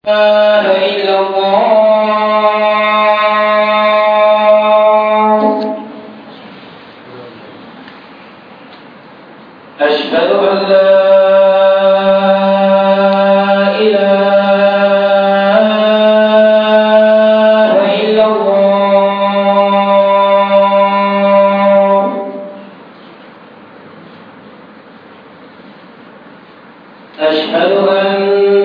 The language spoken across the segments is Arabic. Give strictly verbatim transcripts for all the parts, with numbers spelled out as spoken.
إلا الله أشهد أن لا إله إلا الله أشهد أن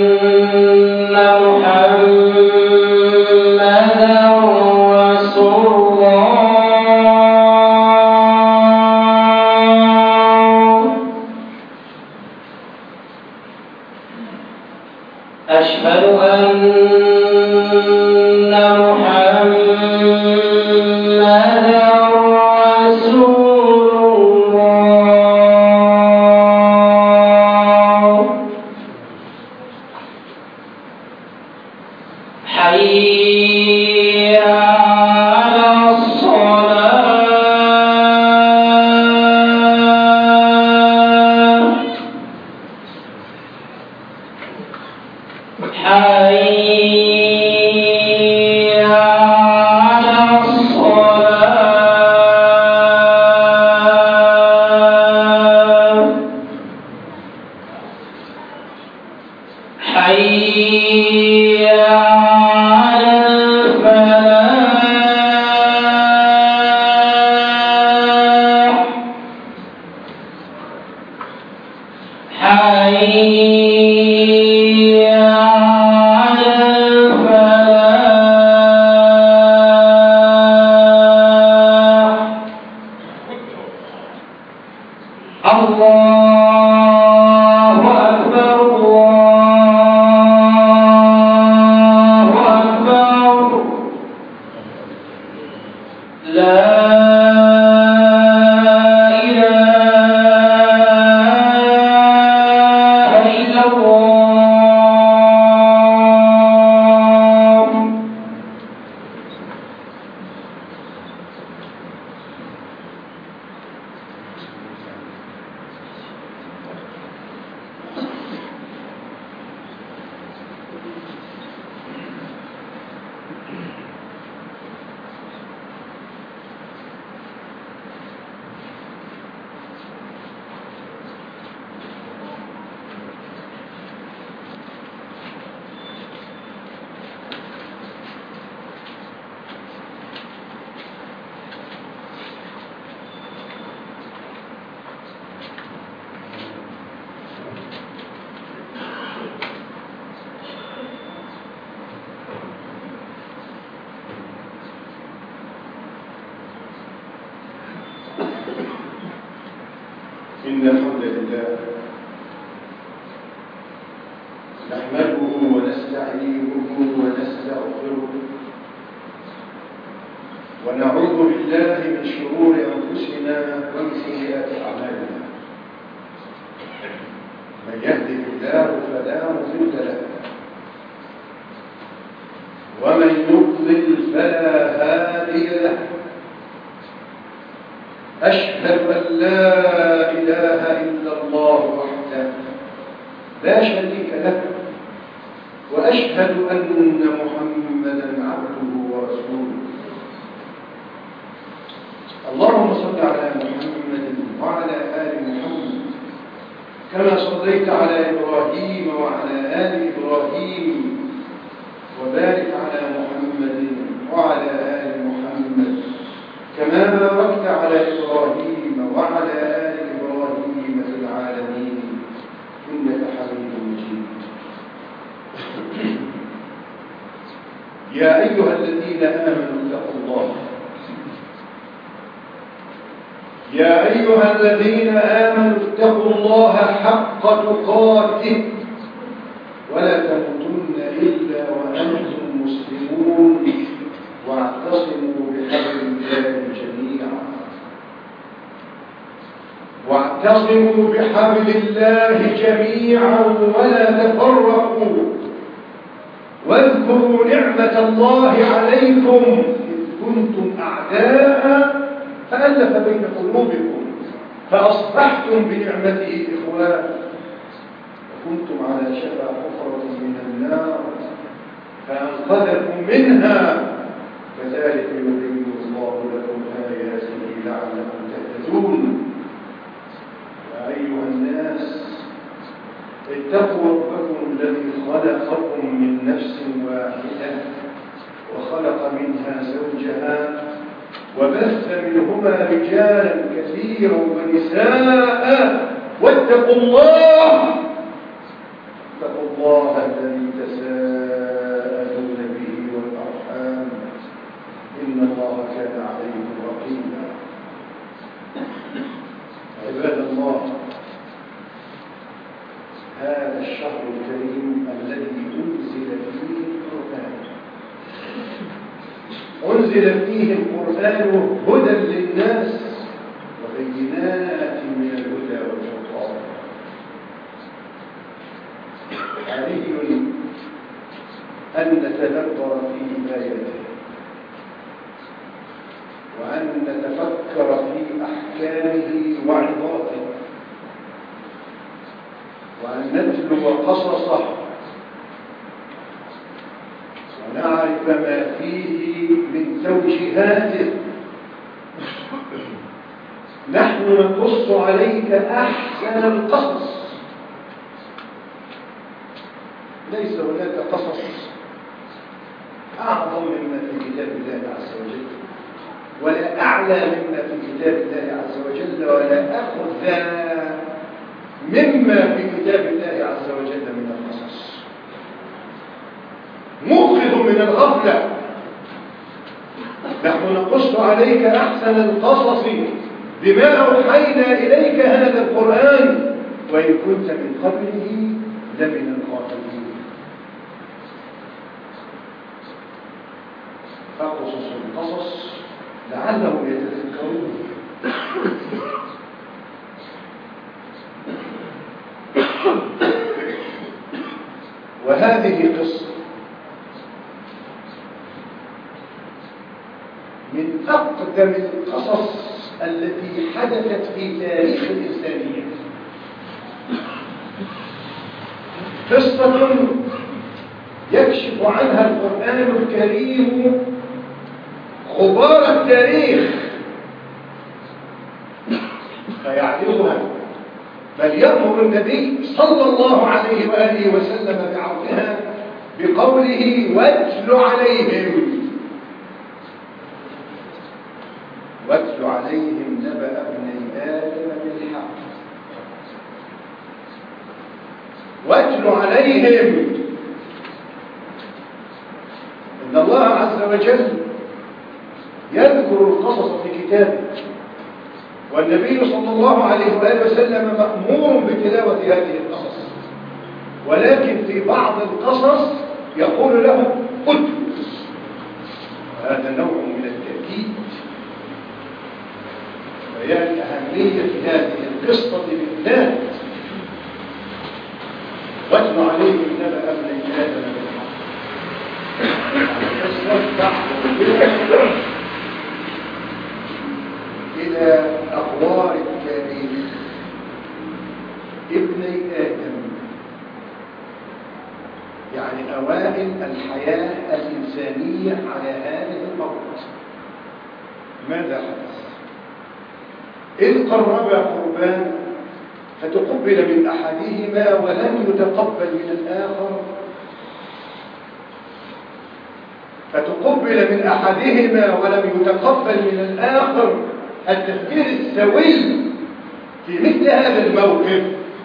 أشهد أن محمدًا رسول الله حي على الصلاة حي على الصلاة حي على الفلاح حي على الفلاح الله أكبر الله أكبر لا إن الحمد لله نحمده ونستعينه ونستغفره ونعوذ بالله من شرور أنفسنا ومن سيئات أعمالنا من يهده الله فلا مضل له ومن يضلل فلا هادي له أشهد أن لا إله إلا الله وحده لا شريك له وأشهد أن محمدًا عبده ورسوله اللهم صل على محمد وعلى آل محمد كما صليت على إبراهيم وعلى آل إبراهيم وبارك على محمد وعلى آل محمد كما باركت على إبراهيم وعلى آل إبراهيم في العالمين إنك حميد مجيد يا أيها الذين آمنوا اتقوا الله يا أيها الذين آمنوا اتقوا الله حق تقاته ولا تموتن إلا وأنتم مسلمون واعتصموا بحبل الله جميعا واعتصموا بحبل الله جميعا ولا تفرقوا واذكروا نعمة الله عليكم إذ كنتم أعداء فألف بين قلوبكم فأصبحتم بنعمته إخوانا وكنتم على شفا حفرة من النار فأنقذكم منها كذلك يبين الله لكم آياته لعلكم تهتدون. يا أيها الناس اتقوا ربكم الذي خلقكم من نفس واحدة وخلق منها زوجها وبث منهما رجالا كثيرا ونساء واتقوا الله اتقوا الله الذي تساءلون به والأرحام إن الله كان عليكم رقيبا. عباد الله، هذا الشهر الكريم الذي أنزل فيه القرآن أنزل فيه القرآن هدى للناس وبينات من الهدى والفرقان. علي أن نتدبر في آياته وأن نتفكر في أحكامه وعظاته وأن نتلو قصصه ونعرف ما فيه من توجيهاته. نحن نقص عليك أحسن القصص، ليس هناك قصص أعظم مما في كتاب الله عز وجل ولا أعلى مما في كتاب الله عز وجل ولا أخذ مما في كتاب الله عز وجل من القصص. موقظ من الغفلة. نحن نقص عليك أحسن القصص بما أوحينا إليك هذا القرآن وإن كنت من قبله لمن الغافلين. فاقصص القصص لعلهم يتذكرون. وهذه قصة من أقدم القصص التي حدثت في تاريخ الإنسانية. قصة يكشف عنها القرآن الكريم غبار التاريخ فيعرضها، بل يأمر النبي صلى الله عليه وآله وسلم بعرضها بقوله واتل عليهم واتل عليهم نبأ ابني آدم بالحق. واتل عليهم. إن الله عز وجل يذكر القصص في كتابه والنبي صلى الله عليه وآله وسلم مأمور بتلاوة هذه القصص، ولكن في بعض القصص يقول له اتل. هذا نوع من التأكيد. بيان أهمية هذه القصة بالذات. واتل عليهم نبأ ابني آدم بالحق. القصة تحضر إلى أخبار التاريخ ابني آدم، يعني أوائل الحياة الإنسانية على هذه الأرض. ماذا حدث؟ إذ قربا قربان فتقبل من أحدهما ولم يتقبل من الآخر فتقبل من أحدهما ولم يتقبل من الآخر. التفكير السوي في مثل هذا الموقف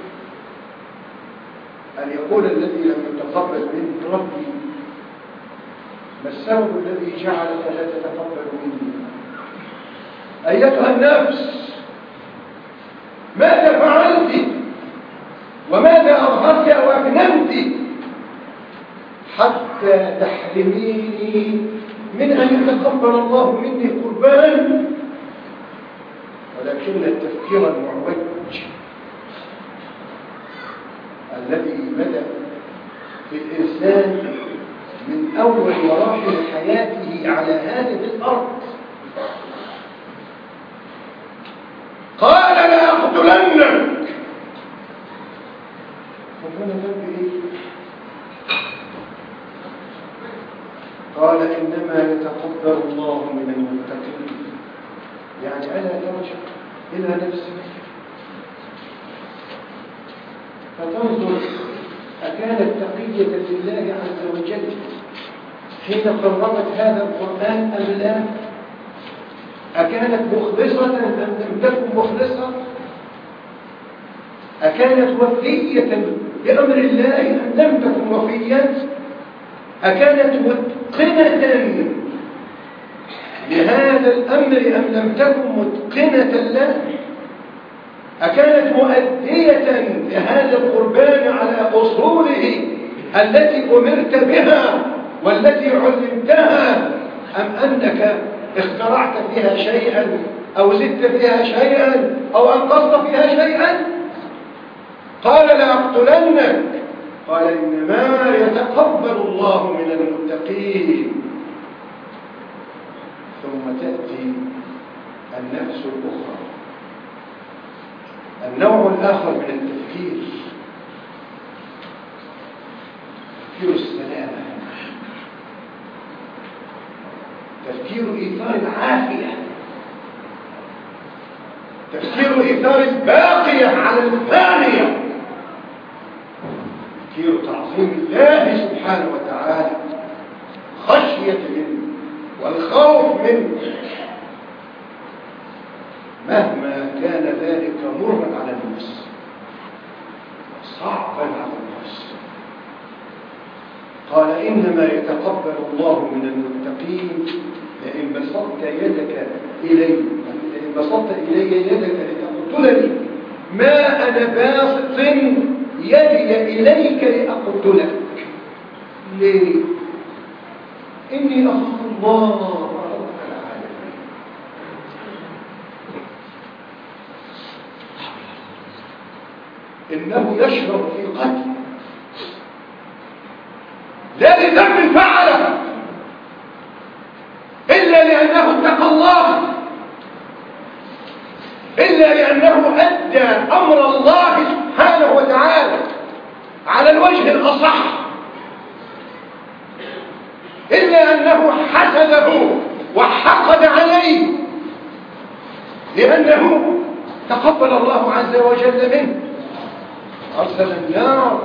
أن يقول الذي لم يتقبل منه ربي ما السبب الذي جعلك لا تتقبل مني؟ أيتها النفس ماذا فعلت وماذا أظهرت أو أكنمت حتى تحرميني من أن يتقبل الله مني قربان؟ ولكن التفكير المعوج الذي بدأ في الإنسان من أول مراحل حياته على هذه الأرض قال لا أقتلنك. ربنا ذنب إيه؟ قال إنما يتقبل الله من المتقين. يعني ألا ترجع إلى نفسك فتنظر أكانت تقية لله عز وجل حين قربت هذا القرآن أم لا؟ أكانت مخلصة أم لم تكن مخلصة؟ أكانت وفية بأمر الله أم لم تكن وفية؟ أكانت متقنة لهذا الأمر أم لم تكن متقنة له؟ أكانت مؤدية لهذا القربان على أصوله التي أمرت بها والتي علمتها، أم أنك اخترعت فيها شيئا أو زدت فيها شيئا أو أنقصت فيها شيئا؟ قال لأقتلنك. قال إنما يتقبل الله من المتقين. ثم تأتي النفس الأخرى، النوع الآخر من التفكير، تفكير السلامة، تفكير إيثار العافية، تفكير إيثار الباقية على الفانية، تفكير تعظيم الله سبحانه وتعالى، خشية منه والخوف منه، مهما كان ذلك مرا على النفس، صعبا على النفس. قال إنما يتقبل الله من المتقين. لئن بسطت يدك إلي لئن بسطت إلي يدك لتقتلني ما أنا باسط يدي إليك لأقتلك. ليه؟ إني أخاف الله رب العالمين. إنه يشرب في قتل لا لذنب فعله إلا لأنه اتقى الله، إلا لأنه أدى أمر الله سبحانه وتعالى على الوجه الأصح، إلا أنه حسده وحقد عليه لأنه تقبل الله عز وجل منه. أرسل النار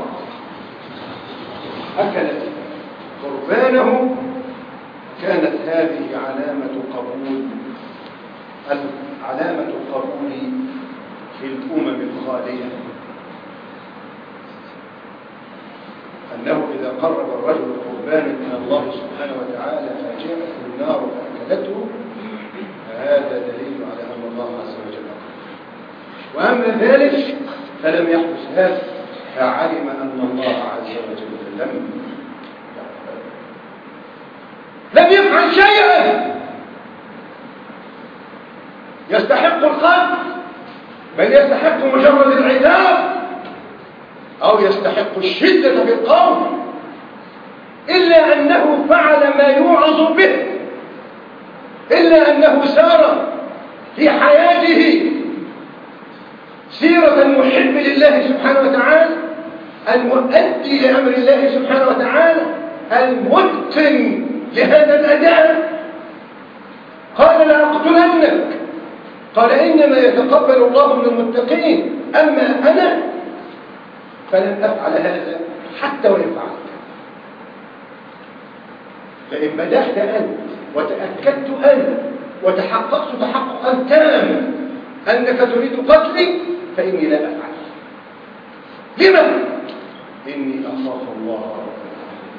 أكلت قربانه. كانت هذه علامة قبول علامة القبول في الأمم الخالية، أنه إذا قرب الرجل قربانا من الله سبحانه وتعالى فجاءت النار فأكلته، فهذا دليل على أن الله عز وجل قبل. وأما ذلك فلم يحدث هذا، فعلم أن الله عز وجل لم لم يفعل شيئا يستحق القتل، بل يستحق مجرد العذاب أو يستحق الشدة في القول، إلا أنه فعل ما يوعظ به، إلا أنه سار في حياته سيرة المحب لله سبحانه وتعالى، المؤدي لأمر الله سبحانه وتعالى، المتقن لهذا الأداء. قال لأقتلنك. قال إنما يتقبل الله من المتقين، أما أنا فلن أفعل هذا حتى وإن فعلت. فإن بدأت أنت وتأكدت أنت وتحققت تحققا تاما أنك تريد قتلي فإني لا أفعل. لما؟ إني أخاف الله رب العالمين.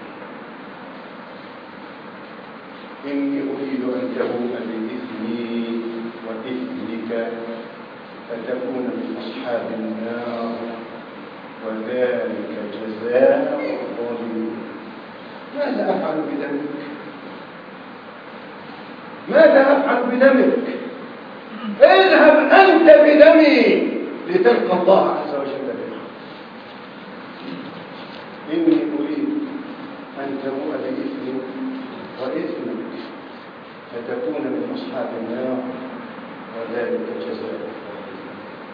إني أريد أن تبوء بإثمي وإثمك فتكون من أصحاب النار وذلك جزاء الظالمين. ماذا أفعل بدمك؟ ماذا أفعل بدمك؟ اذهب أنت بدمي لتلقى الله عز وجل بك. إني أريد أن تبوء بإثمي وإثمك فتكون من أصحاب النار وذلك جزاء الظالمين.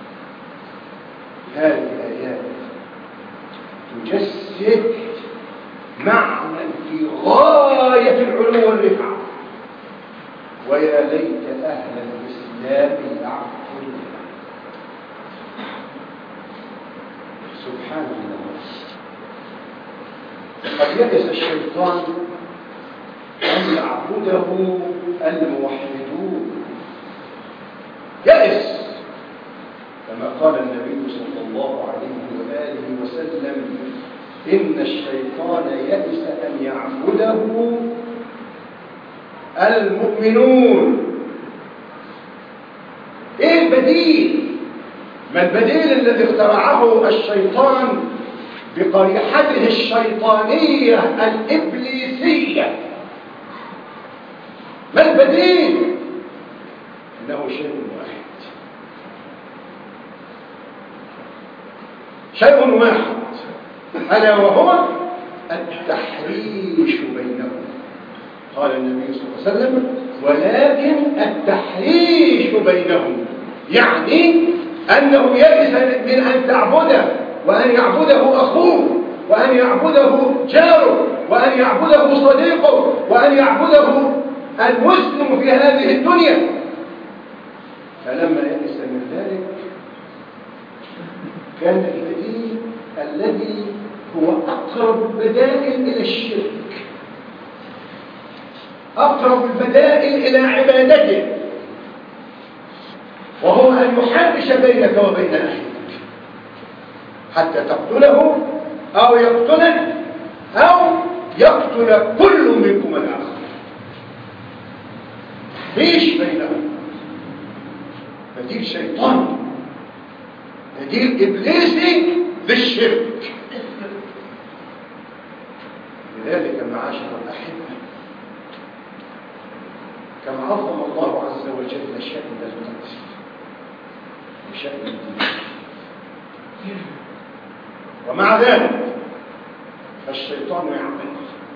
هذه الآيات تجسد معنى في غاية غاية العلو والرفعة. ويا ليت أهل الإسلام يعقلون. سبحان الله. قد يئس الشيطان أن يعبده الموحدون. يئس كما قال النبي صلى الله عليه وآله وسلم: إن الشيطان يئس أن يعبده المؤمنون. إيه البديل؟ ما البديل الذي اخترعه الشيطان بقريحته الشيطانية الإبليسية؟ ما البديل؟ إنه شيء واحد، شيء واحد، ألا وهو التحريش بينهم. قال النبي صلى الله عليه وسلم: ولكن التحريش بينهم، يعني أنه يئس من أن تعبده وأن يعبده أخوه وأن يعبده جاره وأن يعبده صديقه وأن يعبده المسلم في هذه الدنيا. فلما يئس من ذلك كان البديل الذي هو أقرب البدائل إلى الشرك، أقرب البدائل إلى عبادته، وهو أن يحرش بينك وبين أخيك حتى تقتله أو يقتلك أو يقتل كل منكم الآخر. ليش بينهم؟ بديل شيطان، بديل إبليسي للشرك. لذلك معاشر الأحبة، كما عظم الله عز وجل شأن القتل وشأن الدين، ومع ذلك فالشيطان يعمل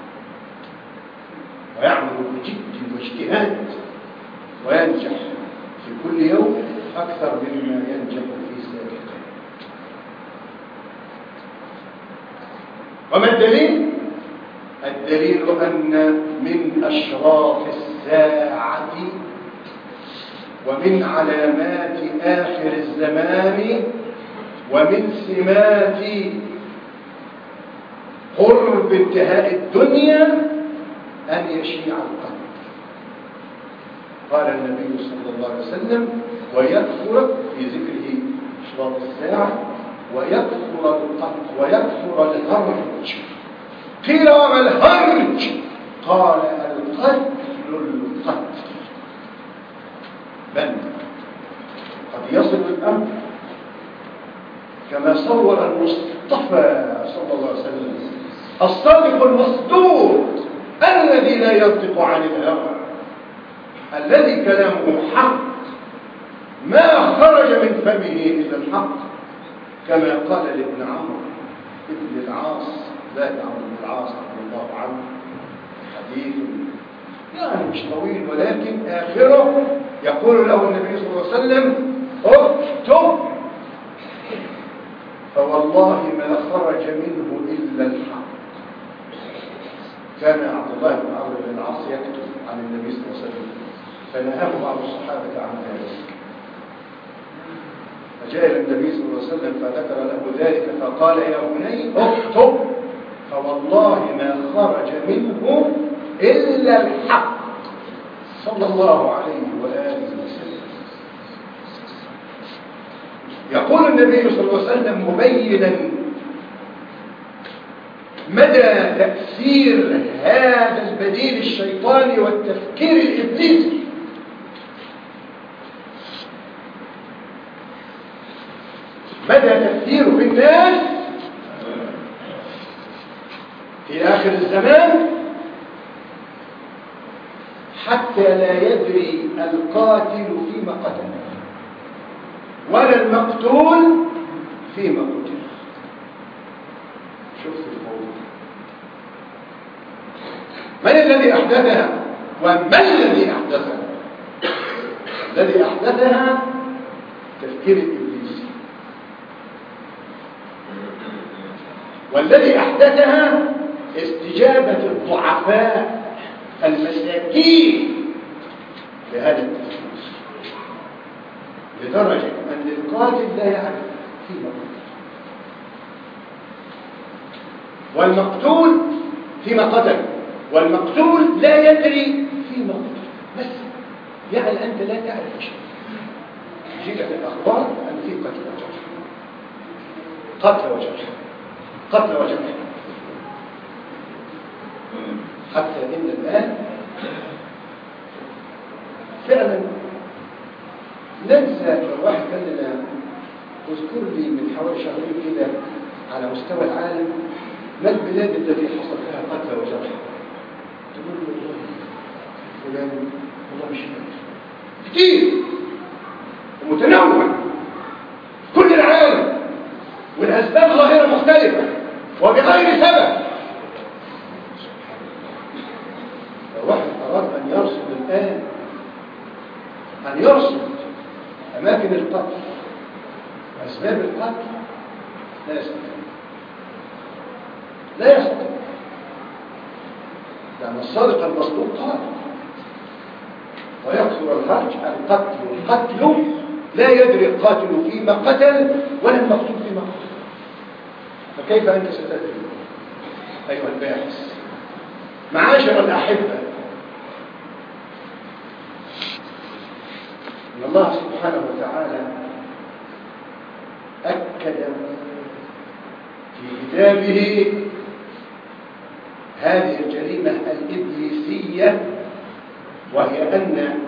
ويعمل بجد واجتهاد وينجح في كل يوم أكثر مما ينجح في سابقه. وما الدليل؟ الدليل أن من أشراط الساعة ومن علامات آخر الزمان ومن سمات قرب انتهاء الدنيا أن يشيع القتل. قال النبي صلى الله عليه وسلم: ويكثر في ذكره أشراط الساعة ويكثر القتل ويكثر الهرج. قيل: وما الهرج؟ قال: القتل القتل. بل قد يصل الأمر كما صور المصطفى صلى الله عليه وسلم الصادق المصدوق الذي لا ينطق عن الهوى، الذي كلامه حق، ما خرج من فمه إلا الحق، كما قال لابن عمرو ابن العاص، ذات عمرو بن العاص رضي الله عنه، حديث يعني مش طويل ولكن آخره يقول له النبي صلى الله عليه وسلم: اكتب، فوالله ما خرج منه إلا الحق. كان عبد الله بن عمرو بن العاص يكتب عن النبي صلى الله عليه وسلم، فنهاه بعض الصحابة عن ذلك، فجاء إلى النبي صلى الله عليه وسلم فذكر له ذلك فقال: يا بني اكتب، فوالله ما خرج منه إلا الحق، صلى الله عليه وآله وسلم. يقول النبي صلى الله عليه وسلم مبينا مدى تأثير هذا البديل الشيطاني والتفكير الإبليسي: مدى تأثيره في الناس في آخر الزمان حتى لا يدري القاتل فيما قتل ولا المقتول فيما قتل. شفت الموضوع؟ من الذي أحدثها؟ وما الذي أحدثها؟ الذي أحدثها تفكير الإبليسي، والذي أحدثها استجابة الضعفاء المساكين لهذا التفكير، لدرجة أن القاتل لا يعرف فيما قتل، والمقتول فيما قتل، والمقتول لا يدري فيما قتل. بس يعني أنت لا تعرف شيء، جيء الأخبار أن في قتل وجرح، قتل وجرح، قتل وجرح، حتى إن الآن فعلا ننسى. واحد قال لنا اذكر لي من حوالي شهرين كده على مستوى العالم ما البلاد التي حصل فيها قتل وجرح، تقول له والله فلان والله مش فاكر، كتير ومتنوع كل العالم، والأسباب ظاهرة مختلفة وبغير سبب. الواحد أراد أن يرصد الآن، أن يرصد أماكن القتل وأسباب القتل، لا يستطيع، لا يستطيع، لأن الصادق المصدوق قال ويكثر الهرج القتل القتل لا يدري القاتل فيما قتل ولا المقتول فيما قتل. فكيف أنت ستدري أيها الباحث؟ معاشر الأحبة، إن الله سبحانه وتعالى أكد في كتابه هذه الجريمة الإبليسية، وهي أن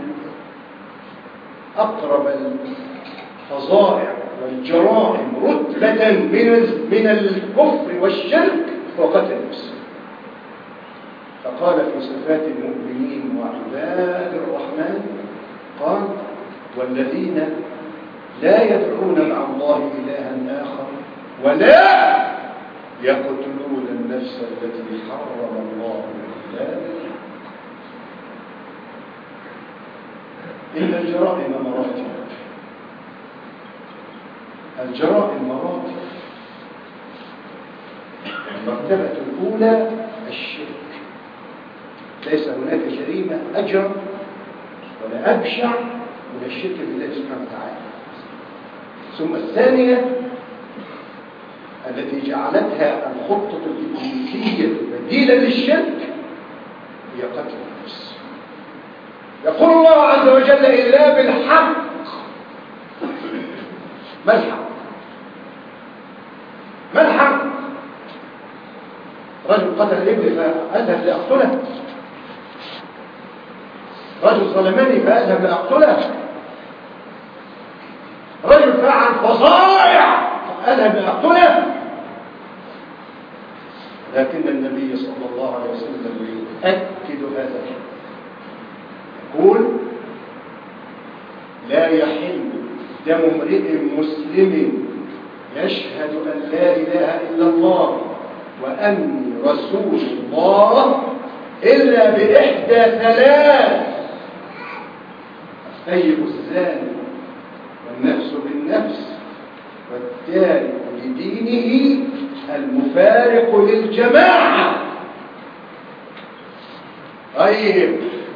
أقرب الفظائع والجرائم رتبة من الكفر والشرك هو قتل النفس. فقال في صفات المؤمنين وعباد الرحمن قال والذين لا يدعون مع الله إلها آخر ولا يقتلون النفس التي حرم الله إلا بالحق. إن الجرائم مراتب، الجرائم مراتب. المرتبة الأولى الشرك، ليس هناك جريمة أجرم ولا أبشع من الشرك بالله سبحانه وتعالى. ثم الثانية التي جعلتها الخطة الإبليسية بديلا للشرك هي قتل النفس. يقول الله عز وجل إلا بالحق. ما الحق؟ ما الحق؟ رجل قتل ابني فأذهب لأقتله، رجل ظلمني فأذهب لأقتله، رجل فعل فظائع فأذهب لأقتله. لكن النبي صلى الله عليه وسلم يؤكد هذا الحق، يقول لا يحل دم امرئ مسلم يشهد أن لا إله إلا الله وأني رسول الله إلا بإحدى ثلاث: الثيب الزاني والنفس بالنفس والتارك لدينه المفارق للجماعة. طيب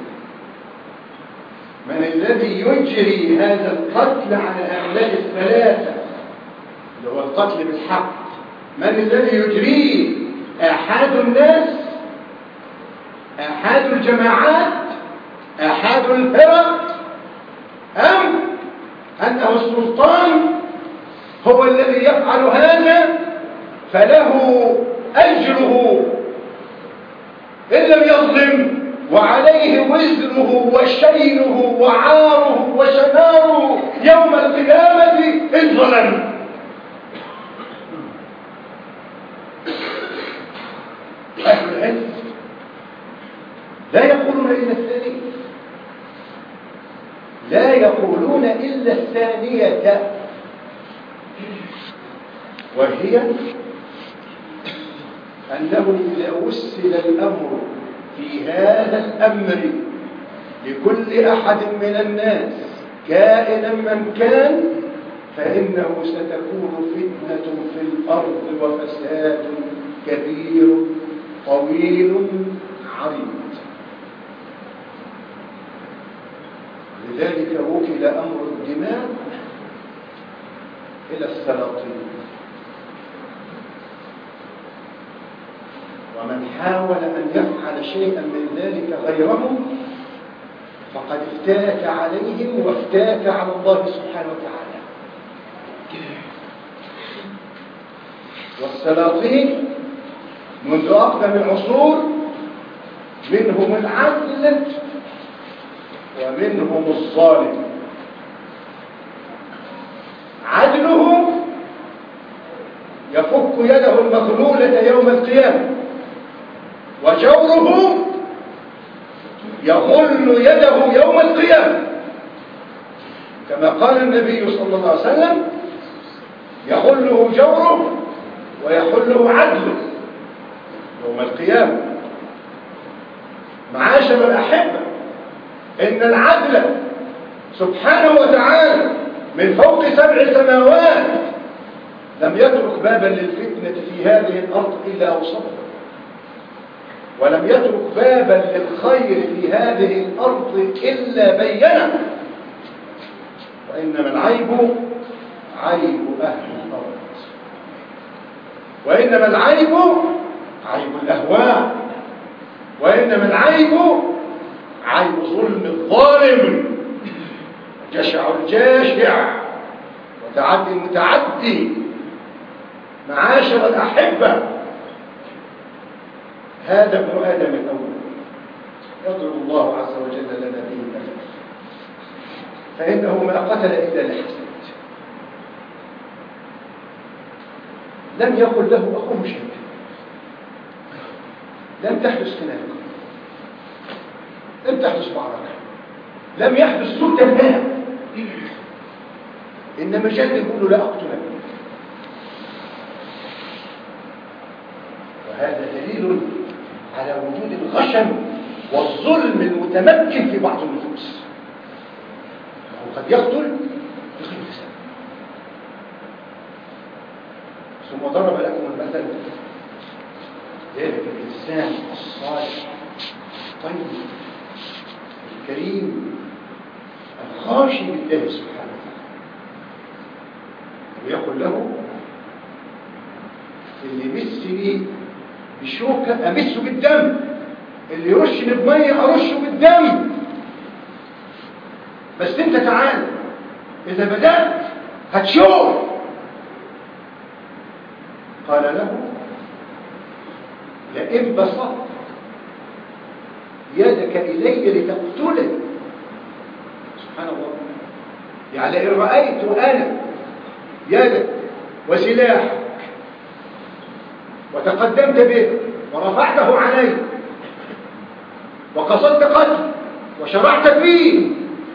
من الذي يجري هذا القتل على هؤلاء الثلاثة اللي هو القتل بالحق؟ من الذي يجريه؟ آحاد الناس، آحاد الجماعات، آحاد الفرق، أم أنه السلطان هو الذي يفعل هذا فله أجره إن لم يظلم وعليه وزره وشينه وعاره وشناره يوم القيامة إن ظلم؟ أهل العلم لا يقولون إلا الثانية، لا يقولون إلا الثانية، وهي أنه إذا وسل الأمر في هذا الأمر لكل أحد من الناس كائنا من كان فإنه ستكون فتنة في الأرض وفساد كبير طويل عريض. ولذلك وكل أمر الدماء إلى السلاطين، ومن حاول أن يفعل شيئا من ذلك غيره فقد افتاك عليهم وافتاك على الله سبحانه وتعالى. والسلاطين منذ أقدم العصور منهم العدل ومنهم الظالم. عدله يفك يده المغلولة يوم القيامة، وجوره يغل يده يوم القيامة، كما قال النبي صلى الله عليه وسلم: يغله جوره ويحله عدله يوم القيامة. معاشر الأحبة، إن العدل سبحانه وتعالى من فوق سبع سماوات لم يترك بابا للفتنة في هذه الأرض إلا أوصفه، ولم يترك بابا للخير في هذه الأرض إلا بينه. وإنما العيب عيب أهل الأرض، وإنما العيب عيب الأهواء، وإنما العيب عيب ظلم الظالم، جشع الجاشع، وتعدي المتعدي. معاشر الأحبة، هذا ابن آدم الأول يضرب الله عز وجل لنا به المثل، فإنه ما قتل إلا لحسد، لم يقل له أخوه شيء، لم تحدث خناقة، لم تحدث معركة، لم يحدث سوء تنبيه، إنما جاء يقول له لا أقتلك. وهذا دليل على وجود الغشم والظلم المتمكن في بعض النفوس، وقد يقتل بغير سبب. ثم ضرب لكم المثل ذلك الإنسان الصالح الطيب الكريم الخاشي لله سبحانه وتعالى، ويقول له: اللي يمسني بشوكة أمسه بالدم، اللي يرشني بمية أرشه بالدم، بس انت تعال إذا بدأت هتشوف. قال له: لئن بسطت يدك إلي لتقتلني. سبحان الله، يعني إن رأيت أنا يدك وسلاحك وتقدمت به ورفعته علي وقصدت قتل وشرعت فيه،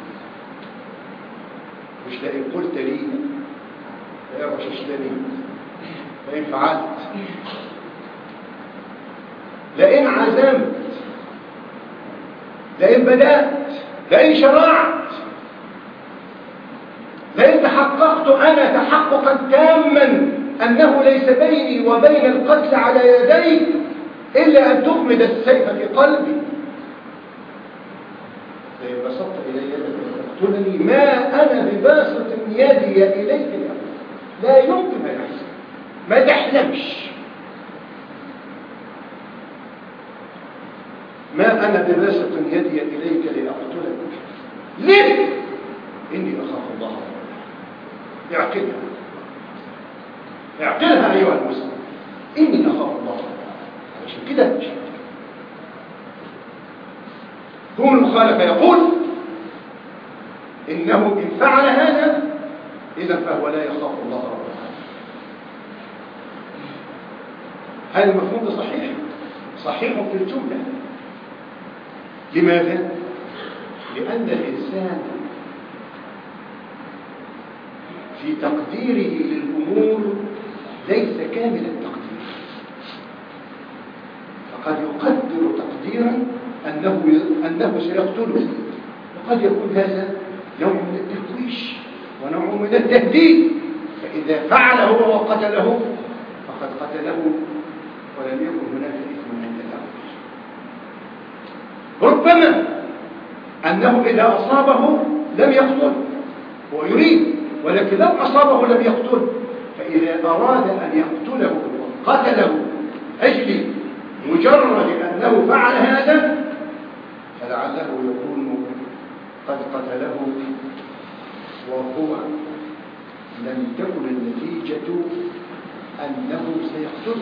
مش لئن قلت لي لا رششتني، لئن فعلت، لئن عزمت، لئن بدأت، لئن شرعت، لئن تحققت أنا تحققا تاما أنه ليس بيني وبين القتل على يديك إلا أن تغمد السيف في قلبي، لئن بسطت إلي يدك لتقتلني ما أنا بباسط يدي إليك اليوم. لا يمكن أن يحصل، ما تحلمش. ما أنا بباسط يدي إليك لأقتلك. ليه؟ إني أخاف الله. اعقلها، اعقلها أيها المسلم، إني أخاف الله. عشان كده دون المخالفة يقول إنه إن فعل هذا إذا فهو لا يخاف الله رب العالمين. هذا المفهوم ده صحيح، صحيح في الجملة. لماذا؟ لأن الإنسان في تقديره للأمور ليس كامل التقدير، فقد يقدر تقديرا أنه, أنه سيقتله، وقد يكون هذا نوع من التهويش ونوع من التهديد، فإذا فعل هو وقتله فقد قتله ولم يكن هناك إثم عند الله. ربما أنه إذا أصابه لم يقتله، هو يريد، ولكن لو أصابه لم يقتله. فإذا أراد أن يقتله قتله أجل مجرد أنه فعل هذا، فلعله يكون قد قتله وهو لم تكن النتيجة أنه سيقتله.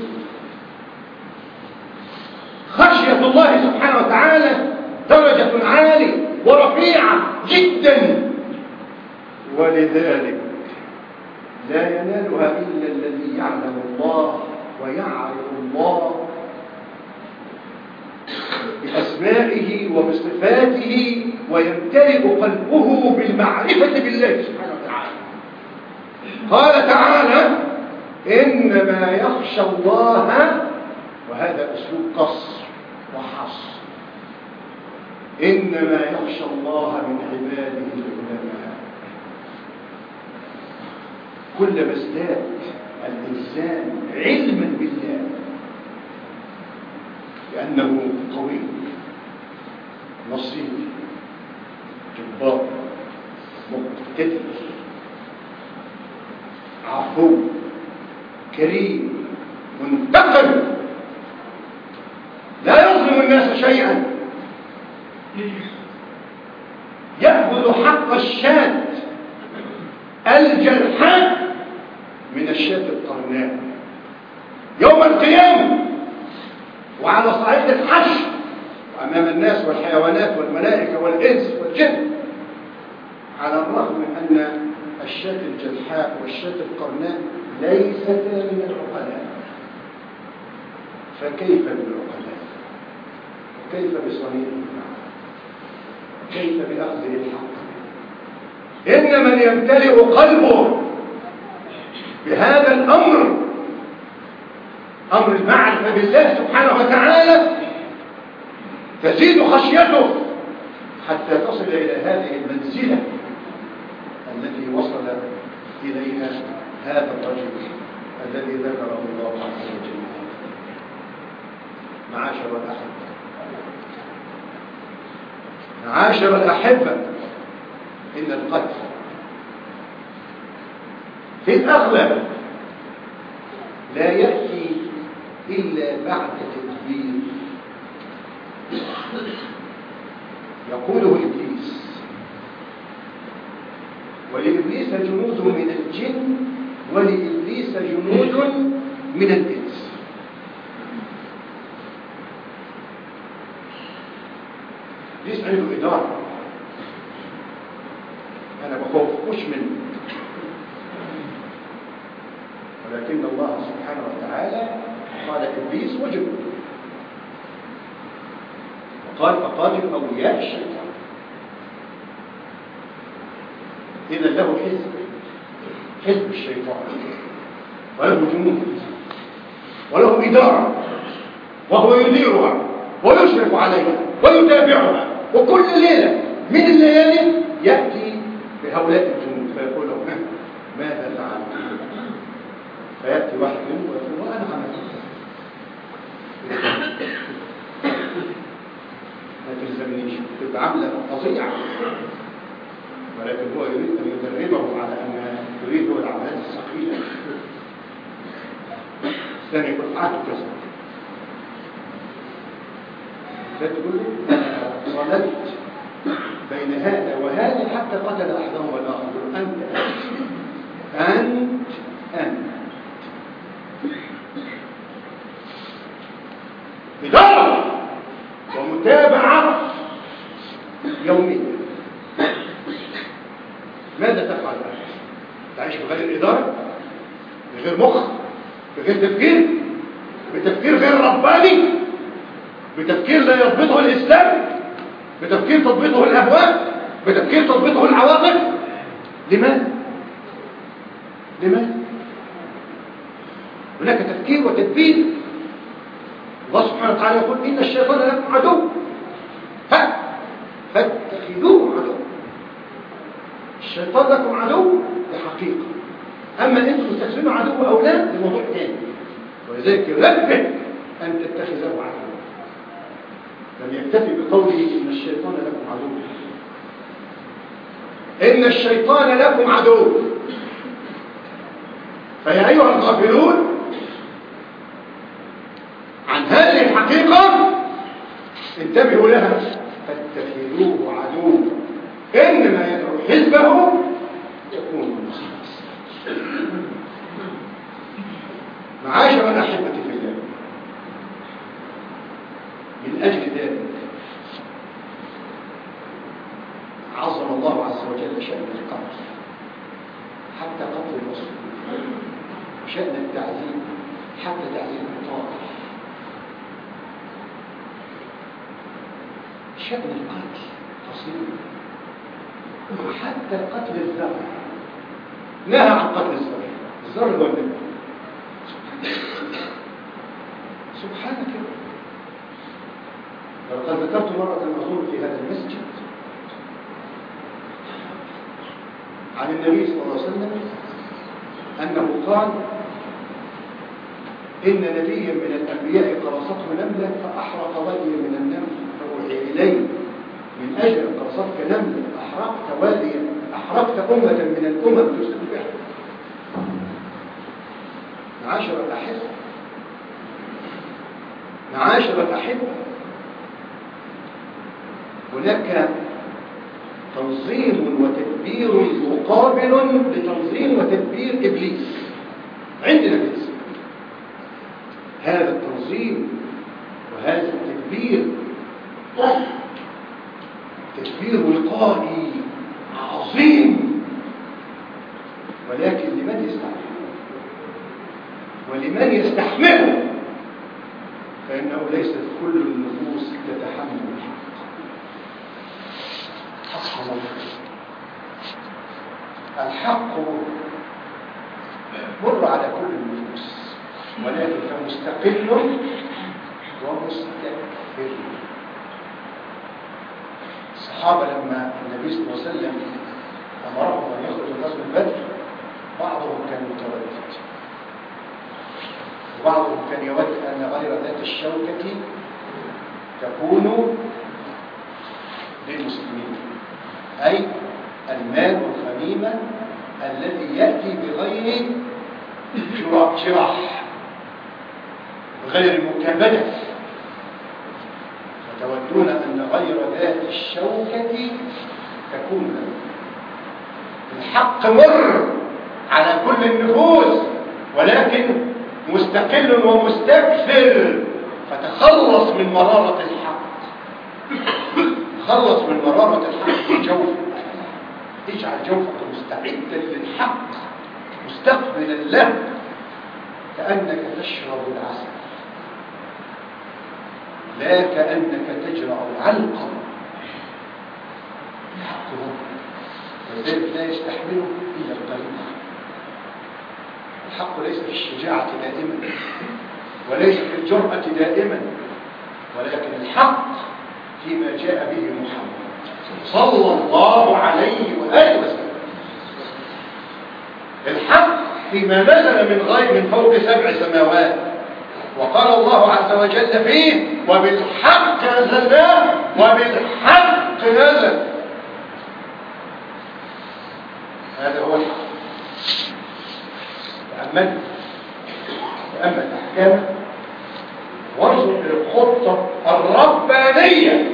خشية الله سبحانه وتعالى درجة عالية ورفيعة جدا، ولذلك لا ينالها إلا الذي يعلم الله ويعرف الله بأسمائه وبصفاته، ويمتلئ قلبه بالمعرفة بالله سبحانه وتعالى. قال تعالى: إنما يخشى الله، وهذا أسلوب قصر وحصر، إنما يخشى الله من عباده العلماء. كلما ازداد الإنسان علما بالله لأنه قوي نصير جبار مقتدر عفو كريم منتقم لا يظلم الناس شيئا، يأخذ حق الشاة الجرحاء من الشاة القرناء يوم القيامة وعلى صعيد الحشر وأمام الناس والحيوانات والملائكة والإنس والجن، على الرغم من أن الشاة الجرحاء والشاة القرناء ليستا من العقلاء. فكيف بالعقلاء؟ كيف بصنيعهم؟ كيف بأخذ الحق؟ إن من يمتلئ قلبه بهذا الأمر، أمر المعرفة بالله سبحانه وتعالى، تزيد خشيته حتى تصل إلى هذه المنزلة التي وصل إليها هذا الرجل الذي ذكره الله عز وجل. معاشر الأحبة، معاشر الأحبة، إن القتل في الأغلب لا يأتي إلا بعد تدبير يقوله إبليس، ولإبليس جنود من الجن ولإبليس جنود من الإنس. إبليس عنده إدارة، أنا بخوفكوش منه، ولكن الله سبحانه وتعالى قال إبليس وجنود، وقال فقاتل أولياء الشيطان. إذا له حزب، حزب الشيطان، وله جنود وله إدارة، وهو يديرها ويشرف عليها ويتابعها، وكل ليلة من الليالي يأتي بهؤلاء الجنود فيقول له ماذا فعلت؟ فيأتي واحد منهم ويقول وأنا عملت ما تلزمنيش، تبقى عاملة فظيعة، ولكن هو يريد أن يدربه على أن يريد هو العمليات الثقيلة. الثاني يقول فعلت كذا، فتقول له صلت بين هذا وهذا حتى قتل أحدهم والآخر. أنت أنت أنت إدارة ومتابعة يومية. ماذا تفعل؟ تعيش بغير إدارة، بغير مخ، بغير تفكير، بتفكير غير رباني، بتفكير لا يضبطه الإسلام، بتفكير تضبطه الأهواء، بتفكير تضبطه العواطف. لماذا؟ لماذا؟ هناك تفكير وتدبير. الله سبحانه وتعالى يقول إن الشيطان لكم عدو فاتخذوه عدو. الشيطان لكم عدو بحقيقة، أما أنتم تستخدموا عدو أو لا لموضوع ثاني، ولذلك ينبه أن تتخذه عدو. لم يكتفي بقوله إن الشيطان لكم عدو، إن الشيطان لكم عدو. فيا أيها الغافلون عن هذه الحقيقة انتبهوا لها، فاتخذوه عدوا، إنما يدعو حزبه يكون خلاص. معاشر الأحبة في الله، من أجل ذلك عظم الله عز وجل شأن القتل، حتى قتل الرسول، شأن التعذيب حتى تعذيب الطائف، شأن القتل تصير حتى قتل الذر، نهى عن قتل الذر. الذر هو النبي سبحانك. ولقد ذكرت مرة أظن في هذا المسجد عن النبي صلى الله عليه وسلم أنه قال إن نبيا من الأنبياء قرصته نملة فأحرق واديا من النمل، فأوحي إليه من أجل أن قرصتك نملة أحرقت واديا، أحرقت أمة من الأمم تسلم بها. معاشر الأحبة، معاشر الأحبة، هناك تنظيم وتدبير مقابل لتنظيم وتدبير إبليس عندنا في الإسلام. هذا التنظيم وهذا التدبير تدبير وقائي عظيم، ولكن لمن يستحمله ولمن يستحمله، فإنه ليست كل النفوس تتحمل الحق. سبحان الله، الحق مر على كل النفوس، ولكن فمستقل ومستكبر. الصحابة لما النبي صلى الله عليه وسلم أمرهم أن يخرجوا غزوة بدر، بعضهم كان متردد، وبعضهم كان يود أن غير ذات الشوكة تكون للمسلمين، أي المال والغنيمة الذي يأتي بغير جراح، بغير المكابدة، فتودون أن غير ذات الشوكة تكون له. الحق مر على كل النفوس، ولكن مستقل ومستكثر، فتخلص من مرارة الحق، خلص من مرارة الحق في جوفك، اجعل جوفك مستعدا للحق مستقبلا له كأنك تشرب العسل لا كأنك تجرع علقا. الحق هو، وذلك لا يستحمله إلا القليل. الحق ليس في الشجاعة دائما، وليس في الجرأة دائما، ولكن الحق فيما جاء به محمد صلى الله عليه وآله وسلم. الحق فيما نزل من غير من فوق سبع سماوات، وقال الله عز وجل فيه وبالحق نزلناه وبالحق نزل. هذا هو الحق. تأمل تأمل أحكامه وانظر إلى الخطة الربانية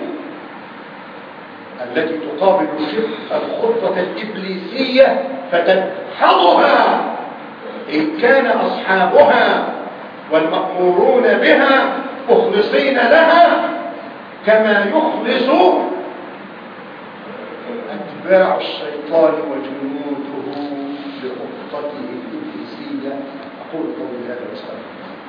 التي تقابل الخطة الإبليسية فتدحضها إن كان أصحابها والمأمورون بها مخلصين لها كما يخلص أتباع الشيطان وجنوده لخطته الإبليسية. أقول قولي هذا وأستغفر.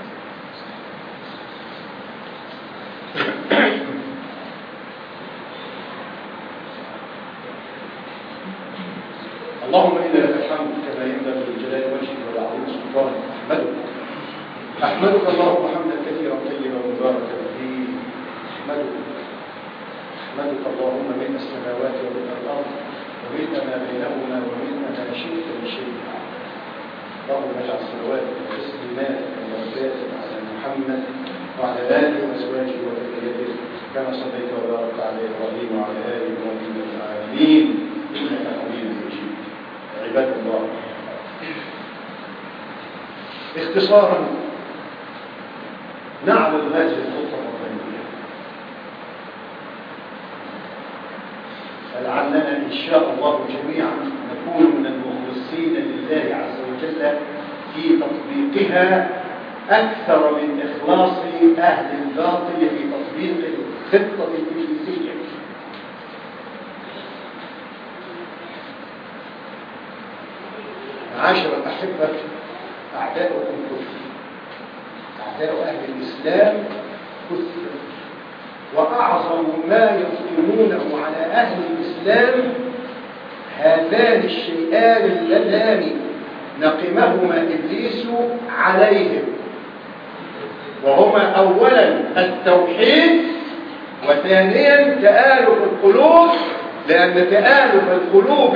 اللهم إنا لك الحمد كما ينبغي لجلال وجهك ولعظيم سلطانك. أحمدك أحمدك اللهم حمدا كثيرا طيبا مباركا فيه. أحمدك أحمدك اللهم من السماوات ومن الأرض ومن ما بينهما ومن ما شئت من شيء. اللهم اجعل صلواتك وتسليماتك وبركاتك على محمد وعلى آله وأزواجه وذريته كما صليت وباركت على إبراهيم وعلى آل إبراهيم في العالمين إنك حميد اختصارا نعرض هذه الخطة الربانية فلعلنا إن شاء الله جميعا نكون من المخلصين لله عز وجل في تطبيقها أكثر من إخلاص أهل الباطل في تطبيق الخطة الإبليسية. معاشر الأحبة، أعداؤكم كثر، أعداء أهل الإسلام كثر، وأعظم ما يفتنونه على أهل الإسلام هذان الشيئان اللذان نقمهما إبليس عليهم، وهما أولا التوحيد، وثانيا تآلف القلوب، لأن تآلف القلوب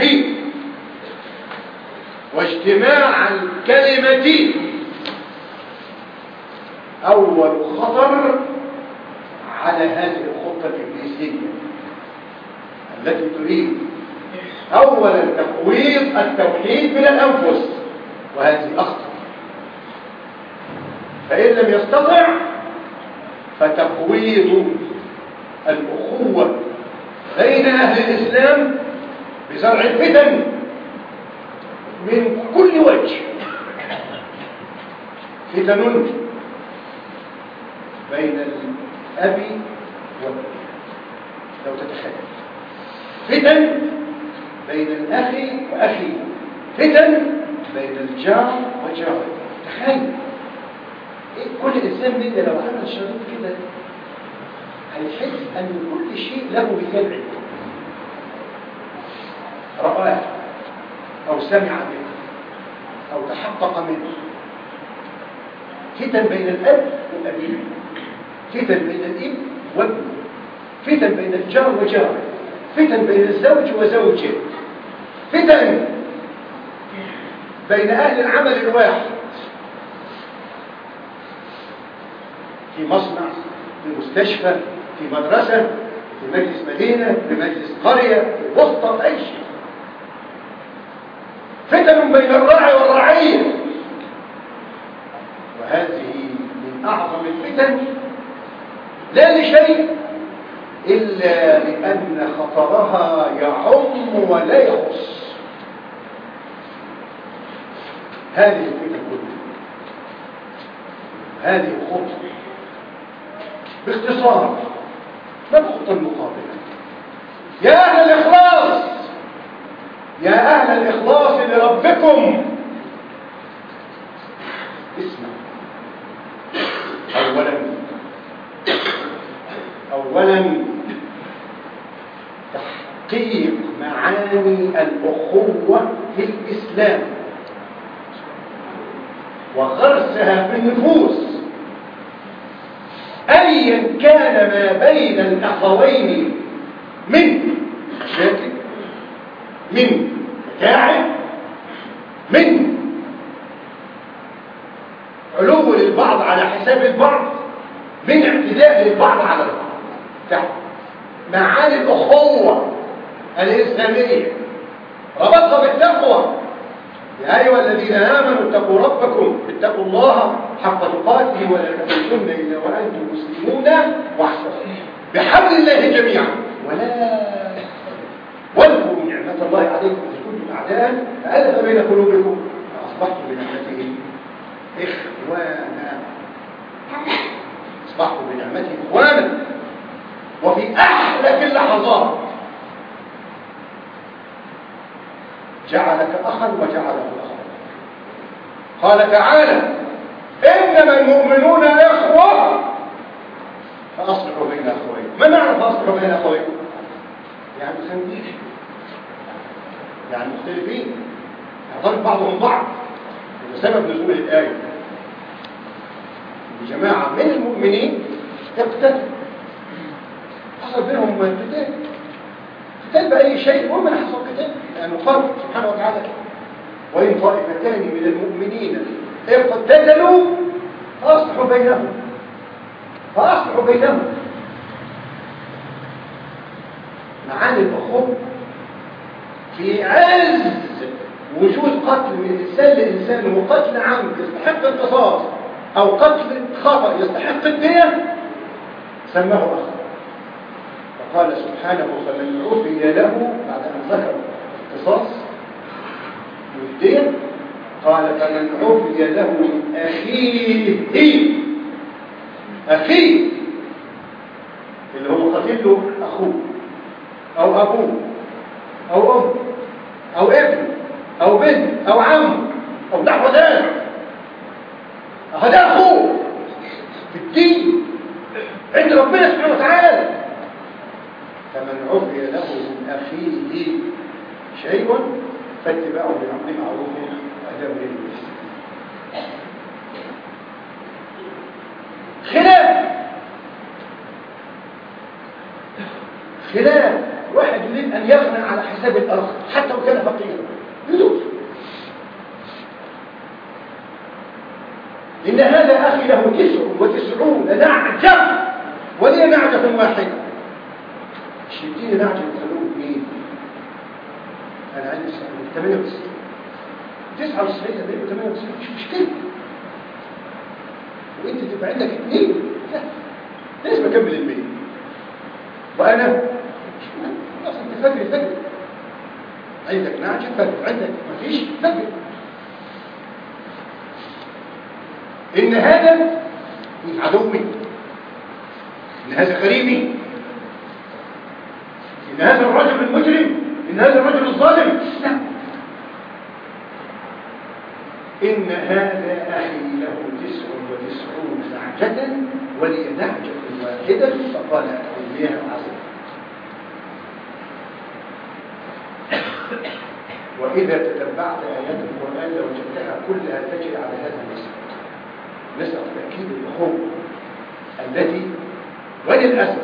واجتماع الكلمة أول خطر على هذه الخطة الإبليسية التي تريد أولا تقويض التوحيد من الأنفس، وهذه أخطر. فإن لم يستطع فتقويض الأخوة بين أهل الإسلام بزرع الفتن من كل وجه. فتن بين الأب والأم لو تتخيل، فتن بين الأخ وأخيه، فتن بين الجار وجاره. تخيل إيه كل إنسان منا لو عمل شريط كده هيحس أن كل شيء له مثال عنده، رآه أو سمع منه أو تحقق منه. فتن بين الأب وأبيه، فتن بين الابن وابنه، فتن بين الجار وجاره، فتن بين الزوج وزوجه، فتن بين أهل العمل الواحد، في مصنع، في مستشفى، في مدرسة، في مجلس مدينة، في مجلس قرية، في بسطة، في أي شيء. فتن بين الراعي والرعية، وهذه من أعظم الفتن، لا لشيء إلا لأن خطرها يعم ولا يخص. هذه الفتن كلها، هذه الخطة باختصار. ما الخطة المقابلة؟ يا أهل الإخلاص، يا أهل الإخلاص لربكم، اسمع. أولا أولا تحقيق معاني الأخوة في الإسلام وغرسها في النفوس، أيا كان ما بين الأخوين من مشاكل، من متاعب، من علو للبعض على حساب البعض، من اعتداء للبعض على البعض. معاني الأخوة الإسلامية ربطها بالتقوى. يا أيها الذين آمنوا اتقوا ربكم، اتقوا الله حق تقاته ولا تموتن إلا وأنتم مسلمون واعتصموا بحبل الله جميعا ولا واذكروا نعمة الله عليكم إذ كنتم أعداء فألف بين قلوبكم فأصبحتم بنعمته إخوانا. أصبحتم بنعمته إخوانا، وفي أحلك اللحظات جعلك أخا وجعله أخا. قال تعالى: إنما المؤمنون إخوة فأصلحوا بين أخوين. ما معنى فأصلحوا بين أخوين؟ يعني خنديش، يعني مختلفين، يعترف بعضهم بعض. بسبب نزول الآية جماعة من المؤمنين اقتتلوا، حصل بينهم قتال، قتال بأي شيء، ومن حصل قتال لأنه قال سبحانه وتعالى: وإن طائفتان من المؤمنين اقتتلوا فأصلحوا بينهم فأصلحوا بينهم. معاني الأخوة في عز وجود قتل من إنسان لإنسان وقتل عمد يستحق القصاص أو قتل خطأ يستحق الدية سماه أخر. فقال سبحانه فمن عفي له بعد أن ذكر القصاص والدية قال فمن عفي له من أخيه أخيه اللي هو قتل له أخوه أو أبوه أو أمه أو ابن أو بنت أو عم أو نحو ذلك هذا أخوه في الدين عند ربنا سبحانه وتعالى. فمن عفي له من أخيه شيء فاتباعه بأمر معروف وأداء إليه بإحسان. خلاف خلاف واحد يريد أن يغنى على حساب الآخر حتى لو كان فقيرا يجوز. إن هذا أخي له تسع وتسعون نعجة ولي نعجة واحدة. شديني نعجة الخلوق مين؟ أنا عندي ثمانية وتسعين تسعة وتسعين ثمانية وتسعين مش مشكلة وإنت تبقى عندك اثنين لا لازم أكمل المية وأنا أصلا أنت فجر فجر عندك نعجة فجر عندك مفيش فجر. إن هذا عدوي إن هذا قريبي إن هذا الرجل المجرم إن هذا الرجل الظالم لا. إن هذا أخي له تسع وتسعون نعجة ولي نعجة واحدة فقال أوليها العصر. وإذا تتبعت آيات القرآن لوجدتها كلها تجري على هذا المسألة مسألة تأكيد الأخوة التي وللأسف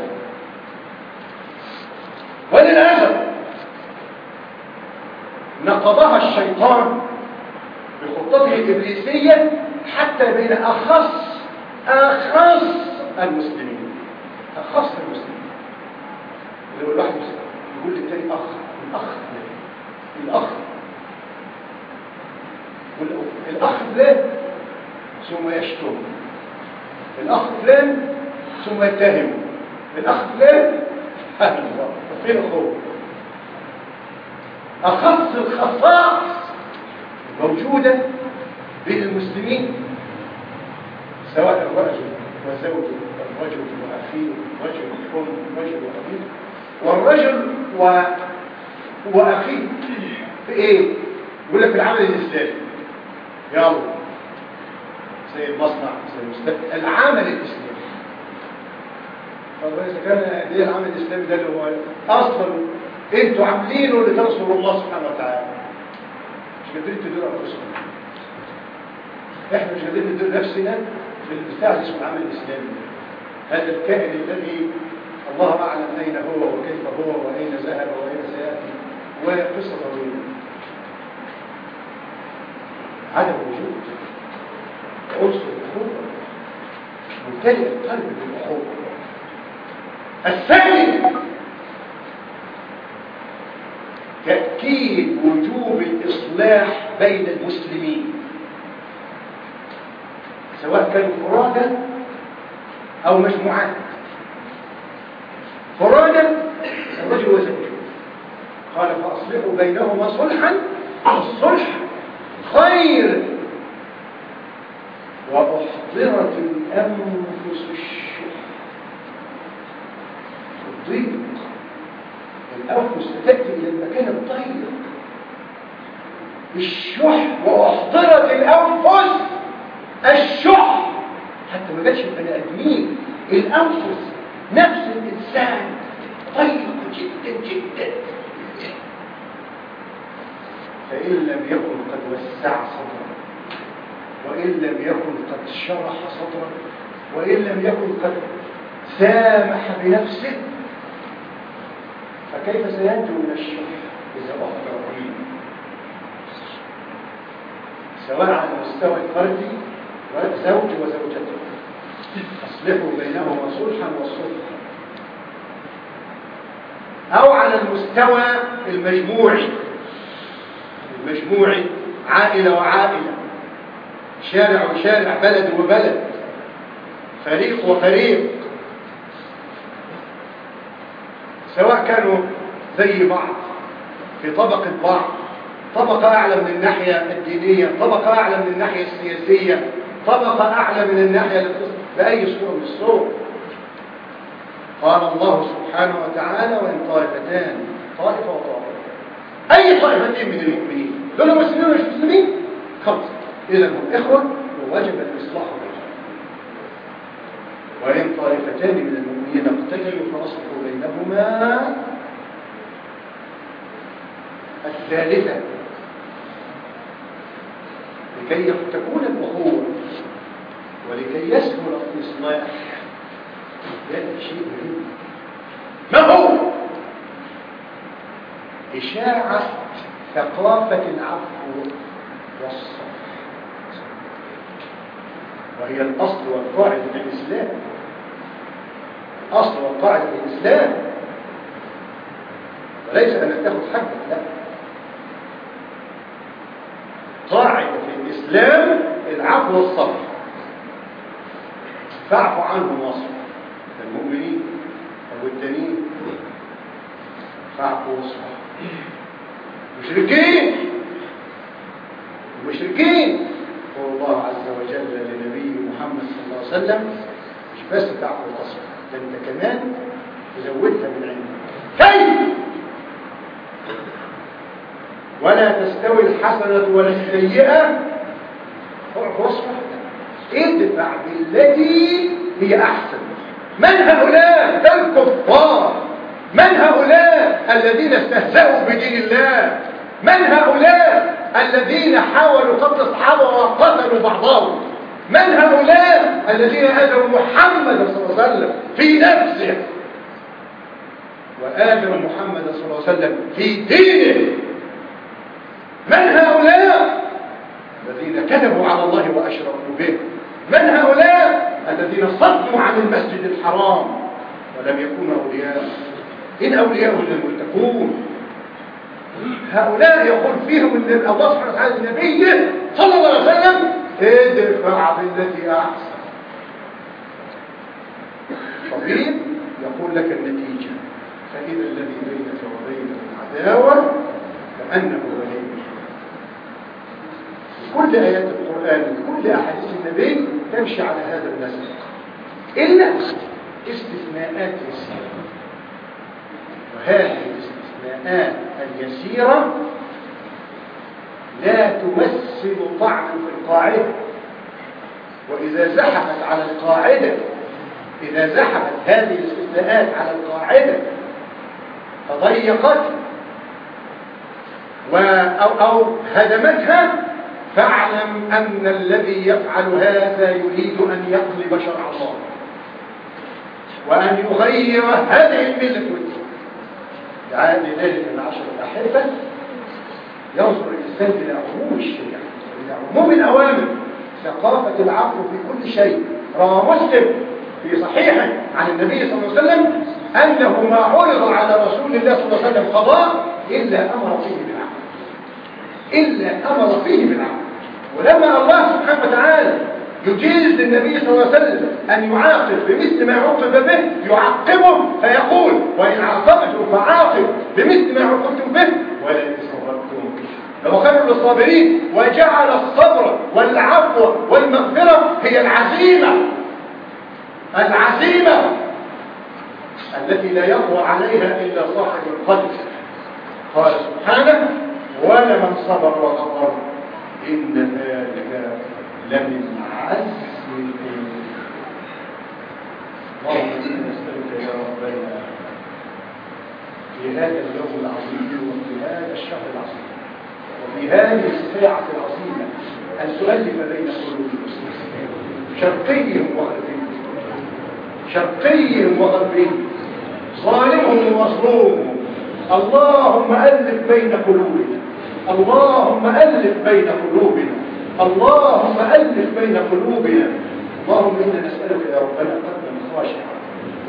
وللأسف نقضها الشيطان بخطته الإبليسية حتى بين أخص أخص المسلمين أخص المسلمين اللي هو الواحد مسلم يقول للتاني أخ الأخ الأخ الأخ فلان ثم يشتم الأخ فلان ثم يتهم الأخ فلان هذا الله فين أخوه أخص الخصائص موجودة بين المسلمين سواء الرجل وزوجه الرجل وأخيه رجل أم رجل وأخيه والرجل و... وأخيه في إيه؟ يقول لك في العمل الإسلامي يلا زي المصنع زي المستقبل العمل الإسلامي. طب إذا كان إيه العمل الإسلامي ده اللي هو أصلا أنتوا عاملينه لتنصروا الله سبحانه وتعالى مش قادرين تديروا أنفسكم إحنا مش قادرين ندير نفسنا في البتاع اللي اسمه العمل الإسلامي هذا الكائن الذي الله أعلم أين هو وكيف هو وأين ذهب وأين سيأتي وقصة طويلة عدم وجود عنصر الأخوة ممتلئ القلب بالأخوة. الثاني تأكيد وجوب الإصلاح بين المسلمين سواء كانوا فرادى أو مجموعات. فرادى الرجل وزوجه قال فأصلحوا بينهما صلحا الصلح خير وأحضرت الأنفس الشح الضيق الأنفس تأتي إلى المكان الضيق الشح وأحضرت الأنفس الشح حتى ما جاتش البني آدمين الأنفس نفس الإنسان ضيق جدا جدا فإن لم يكن قد وسع صدره وإن لم يكن قد شرح صدره وإن لم يكن قد سامح بنفسه فكيف سينجو من الشح إذا أحضر به سواء على المستوى الفردي والزوج وزوجته أصلحوا بينهما صلحا والصلح أو على المستوى المجموعي مجموعي، عائلة وعائلة، شارع وشارع، بلد وبلد، فريق وفريق، سواء كانوا زي بعض في طبقة بعض، طبقة أعلى من الناحية الدينية، طبقة أعلى من الناحية السياسية، طبقة أعلى من الناحية الاقتصادية، بأي صورة من الصور. قال الله سبحانه وتعالى: وإن طائفتان، طائفة وطائفة، أي طائفتين من المؤمنين، دول مسلمين ولا مش مسلمين؟ خمسة، إذا هم إخوة ووجب الإصلاح بينهم. وإن طائفتان من المؤمنين اقتتلوا فأصلحوا بينهما. الثالثة، لكي تكون الأخوة ولكي يسهل الإصلاح، يأتي شيء مهم. ما هو؟ إشاعة ثقافة العفو والصفح، وهي الأصل والقاعدة في الإسلام. الأصل والقاعدة في الإسلام، وليس أنك تأخذ حقك، لا. قاعدة في الإسلام العفو والصفح. فاعفوا عنهم واصفحوا، المؤمنين أو التانيين، فاعفوا واصفحوا. مشركين المشركين قال الله عز وجل لنبي محمد صلى الله عليه وسلم: مش بس تعفو وتصفح، ده انت كمان تزودها من عندك. كيف؟ ولا تستوي الحسنة ولا السيئة، اعفو واصفح، ادفع بالتي هي احسن. من هؤلاء؟ الكفار. من هؤلاء الذين استهزأوا بدين الله؟ من هؤلاء الذين حاولوا قتل الصحابة وقتلوا بعضهم؟ من هؤلاء الذين آذوا محمد صلى الله عليه وسلم في نفسه وآذوا محمد صلى الله عليه وسلم في دينه؟ من هؤلاء الذين كذبوا على الله وأشركوا به؟ من هؤلاء الذين صدوا عن المسجد الحرام ولم يكونوا أولياء؟ إن أولياءه إلا المتقون. هؤلاء يقول فيهم ان الله سبحانه وتعالى النبي صلى الله عليه وسلم: ادفع بالتي احسن. طبيب يقول لك النتيجه: فاذا الذي بينك وبينه عداوه كانه ولي. كل ايات القران وكل احاديث النبي تمشي على هذا النسق، الا استثناءات يسيره، وهذه الاستثناءات اليسيرة لا تمثل طعنا في القاعدة. وإذا زحفت على القاعدة، إذا زحفت هذه الاستثناءات على القاعدة فضيقتها أو, أو هدمتها، فاعلم أن الذي يفعل هذا يريد أن يقلب شرع الله وأن يغير هذه الملة. تعالى لذلك العشر الأحبة ينظر الإنسان إلى عموم الشريعة، إلى عموم الأوامر، ثقافة العفو في كل شيء. روى مسلم في صحيحه عن النبي صلى الله عليه وسلم أنه ما عرض على رسول الله صلى الله عليه وسلم قضاء إلا أمر فيه بالعفو، إلا أمر فيه بالعفو. ولما الله سبحانه وتعالى يجيز للنبي صلى الله عليه وسلم أن يعاقب بمثل ما عوقب به، يعقبه فيقول: وإن عاقبتم فعاقب بمثل ما عوقبتم به ولئن صبرتم لهو خير للصابرين. وجعل الصبر والعفو والمغفرة هي العزيمة، العزيمة التي لا يقوى عليها إلا صاحب القلب. قال سبحانه: ولمن صبر وغفر إن ذلك لمن عزم الأمور. اللهم إنا نسألك يا ربنا في هذا اليوم العظيم وفي هذا الشهر العظيم وفي هذه الساعة العظيمة أن تؤلف بين قلوب المسلمين، شرقيهم وغربيهم، شرقيهم وغربيهم، ظالمهم ومظلومهم. اللهم ألف بين قلوبنا، اللهم ألف بين قلوبنا، اللهم ألف بين قلوبنا. اللهم إنا نسألك يا ربنا قلبا خاشعا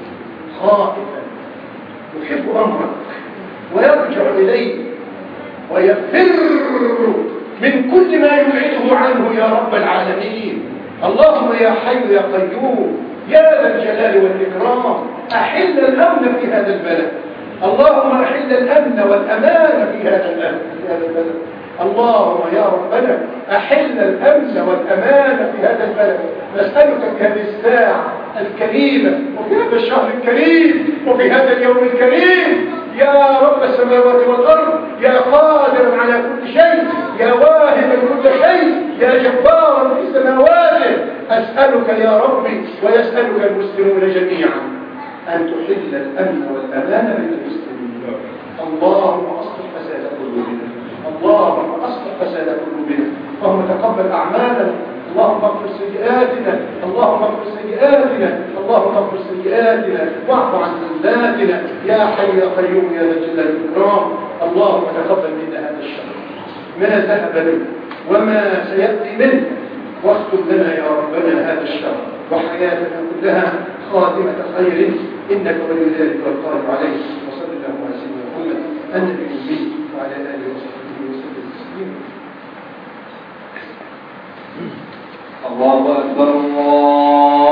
خائفا يحب أمرك ويرجع إليك ويفر من كل ما يبعده عنه يا رب العالمين. اللهم يا حي يا قيوم يا ذا الجلال والإكرام أحل الأمن في هذا البلد. اللهم أحل الأمن والأمان في هذا البلد في هذا البلد. اللهم يا ربنا أحل الأمن والأمان في هذا البلد. نسألك في هذه الساعة الكريمة وفي هذا الشهر الكريم وفي هذا اليوم الكريم يا رب السماوات والأرض يا قادرا على كل شيء يا واهبا كل شيء يا جبارا في سماواته، أسألك يا ربي ويسألك المسلمون جميعا أن تحل الأمن والأمان بين المسلمين. اللهم أصلح فساد قلوبنا، اللهم أصلح فساد قلوبنا، اللهم تقبل أعمالنا، اللهم اغفر سيئاتنا، اللهم اغفر سيئاتنا، اللهم اغفر سيئاتنا واعف عن ذنوبنا يا حي يا قيوم يا ذا الجلال والإكرام. اللهم تقبل منا هذا الشهر ما ذهب منه وما سيأتي منه، واختم لنا يا ربنا هذا الشهر وحياتنا كلها خاتمة خير إنك ولي ذلك والقادر عليه. وصلى الله على سيدنا محمد النبي الأمي وعلى آله وصحبه وسلم تسليما. الله أكبر الله